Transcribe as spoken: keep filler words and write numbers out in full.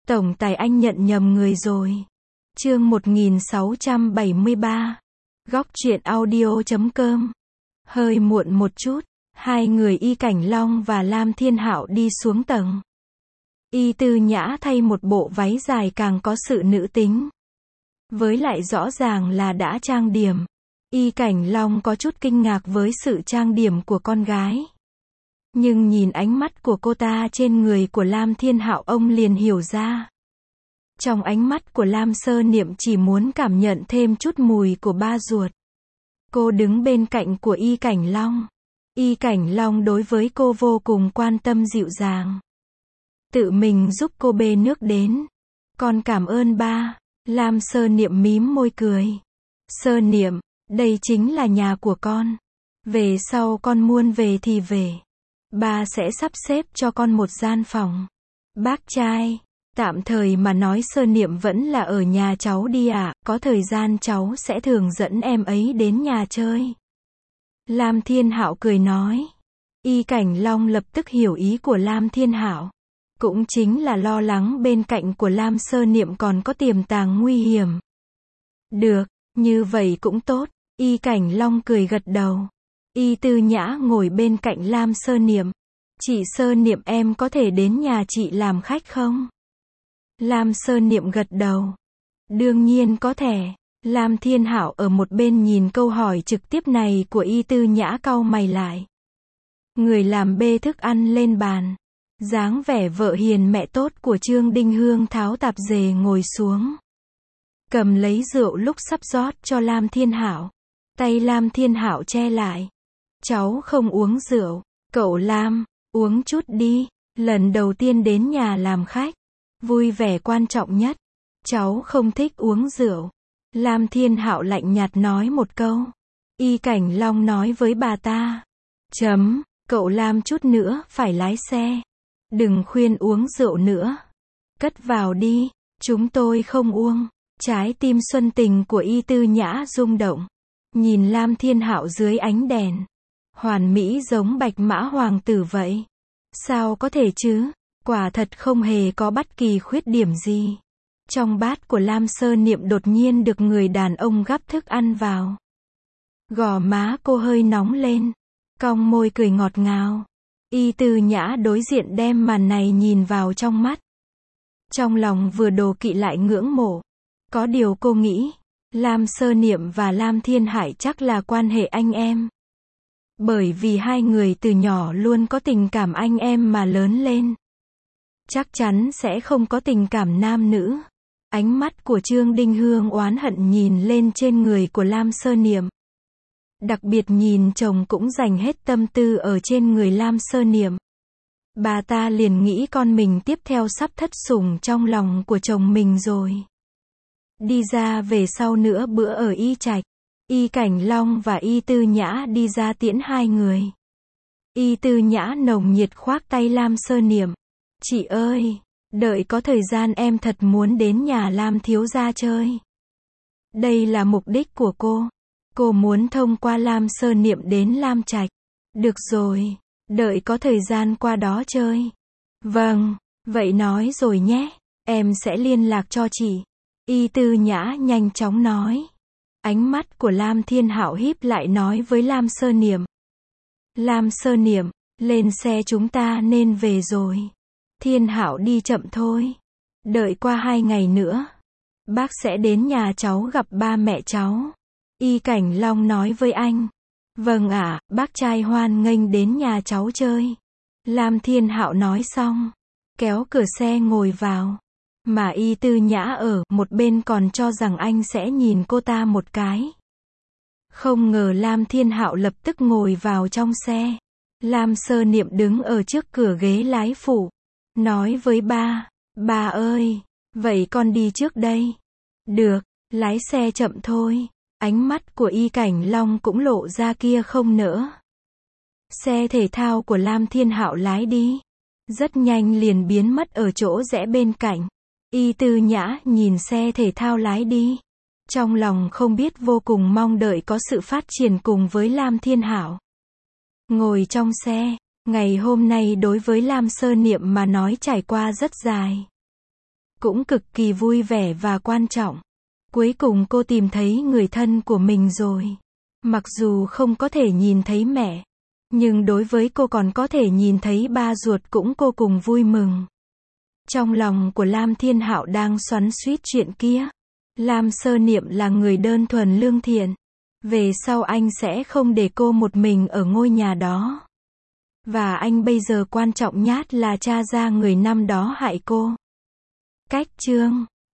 Tổng tài anh nhận nhầm người rồi. Chương một nghìn sáu trăm bảy mươi ba. Góc truyện audio chấm com. Hơi muộn một chút, hai người Y Cảnh Long và Lam Thiên Hạo đi xuống tầng. Y Tư Nhã thay một bộ váy dài càng có sự nữ tính. Với lại rõ ràng là đã trang điểm. Y Cảnh Long có chút kinh ngạc với sự trang điểm của con gái. Nhưng nhìn ánh mắt của cô ta trên người của Lam Thiên Hạo, ông liền hiểu ra. Trong ánh mắt của Lam Sơ Niệm chỉ muốn cảm nhận thêm chút mùi của ba ruột. Cô đứng bên cạnh của Y Cảnh Long. Y Cảnh Long đối với cô vô cùng quan tâm dịu dàng. Tự mình giúp cô bê nước đến. Con cảm ơn ba. Lam Sơ Niệm mím môi cười. Sơ Niệm, đây chính là nhà của con. Về sau con muốn về thì về. Ba sẽ sắp xếp cho con một gian phòng. Bác trai, tạm thời mà nói Sơ Niệm vẫn là ở nhà cháu đi ạ, có thời gian cháu sẽ thường dẫn em ấy đến nhà chơi. Lam Thiên Hạo cười nói. Y Cảnh Long lập tức hiểu ý của Lam Thiên Hạo. Cũng chính là lo lắng bên cạnh của Lam Sơ Niệm còn có tiềm tàng nguy hiểm. Được, như vậy cũng tốt. Y Cảnh Long cười gật đầu. Y Tư Nhã ngồi bên cạnh Lam Sơ Niệm. Chị Sơ Niệm, em có thể đến nhà chị làm khách không? Lam Sơ Niệm gật đầu. Đương nhiên có thể. Lam Thiên Hạo ở một bên nhìn câu hỏi trực tiếp này của Y Tư Nhã cau mày lại. Người làm bê thức ăn lên bàn. Dáng vẻ vợ hiền mẹ tốt của Trương Đinh Hương tháo tạp dề ngồi xuống. Cầm lấy rượu lúc sắp rót cho Lam Thiên Hạo. Tay Lam Thiên Hạo che lại. Cháu không uống rượu. Cậu Lam, uống chút đi. Lần đầu tiên đến nhà làm khách. Vui vẻ quan trọng nhất. Cháu không thích uống rượu. Lam Thiên Hạo lạnh nhạt nói một câu. Y Cảnh Long nói với bà ta. Chấm, cậu Lam chút nữa phải lái xe. Đừng khuyên uống rượu nữa. Cất vào đi, chúng tôi không uống. Trái tim xuân tình của Y Tư Nhã rung động. Nhìn Lam Thiên Hạo dưới ánh đèn. Hoàn mỹ giống bạch mã hoàng tử vậy. Sao có thể chứ? Quả thật không hề có bất kỳ khuyết điểm gì. Trong bát của Lam Sơ Niệm đột nhiên được người đàn ông gắp thức ăn vào. Gò má cô hơi nóng lên. Cong môi cười ngọt ngào. Y Tư Nhã đối diện đem màn này nhìn vào trong mắt. Trong lòng vừa đố kỵ lại ngưỡng mộ. Có điều cô nghĩ, Lam Sơ Niệm và Lam Thiên Hải chắc là quan hệ anh em. Bởi vì hai người từ nhỏ luôn có tình cảm anh em mà lớn lên. Chắc chắn sẽ không có tình cảm nam nữ. Ánh mắt của Trương Đinh Hương oán hận nhìn lên trên người của Lam Sơ Niệm. Đặc biệt nhìn chồng cũng dành hết tâm tư ở trên người Lam Sơ Niệm. Bà ta liền nghĩ con mình tiếp theo sắp thất sủng trong lòng của chồng mình rồi. Đi ra về sau nữa bữa ở Y Trạch. Y Cảnh Long và Y Tư Nhã đi ra tiễn hai người. Y Tư Nhã nồng nhiệt khoác tay Lam Sơ Niệm. Chị ơi, đợi có thời gian em thật muốn đến nhà Lam thiếu gia chơi. Đây là mục đích của cô. Cô muốn thông qua Lam Sơ Niệm đến Lam Trạch. Được rồi, đợi có thời gian qua đó chơi. Vâng, vậy nói rồi nhé, em sẽ liên lạc cho chị. Y Tư Nhã nhanh chóng nói. Ánh mắt của Lam Thiên Hạo híp lại nói với Lam Sơ Niệm. Lam Sơ Niệm, lên xe chúng ta nên về rồi. Thiên Hạo đi chậm thôi. Đợi qua hai ngày nữa. Bác sẽ đến nhà cháu gặp ba mẹ cháu. Y Cảnh Long nói với anh. Vâng ạ, bác trai hoan nghênh đến nhà cháu chơi. Lam Thiên Hạo nói xong. Kéo cửa xe ngồi vào. Mà Y Tư Nhã ở một bên còn cho rằng anh sẽ nhìn cô ta một cái. Không ngờ Lam Thiên Hạo lập tức ngồi vào trong xe. Lam Sơ Niệm đứng ở trước cửa ghế lái phụ. Nói với ba. Ba ơi, vậy con đi trước đây. Được, lái xe chậm thôi. Ánh mắt của Y Cảnh Long cũng lộ ra kia không nỡ. Xe thể thao của Lam Thiên Hạo lái đi. Rất nhanh liền biến mất ở chỗ rẽ bên cạnh. Y Tư Nhã nhìn xe thể thao lái đi. Trong lòng không biết vô cùng mong đợi có sự phát triển cùng với Lam Thiên Hạo. Ngồi trong xe, ngày hôm nay đối với Lam Sơ Niệm mà nói trải qua rất dài. cũng cực kỳ vui vẻ và quan trọng. Cuối cùng cô tìm thấy người thân của mình rồi. Mặc dù không có thể nhìn thấy mẹ, nhưng đối với cô còn có thể nhìn thấy ba ruột cũng cô cùng vui mừng. Trong lòng của Lam Thiên Hạo đang xoắn xuýt chuyện kia. Lam Sơ Niệm là người đơn thuần lương thiện. Về sau anh sẽ không để cô một mình ở ngôi nhà đó. Và anh bây giờ quan trọng nhất là tra ra người năm đó hại cô. Cách chương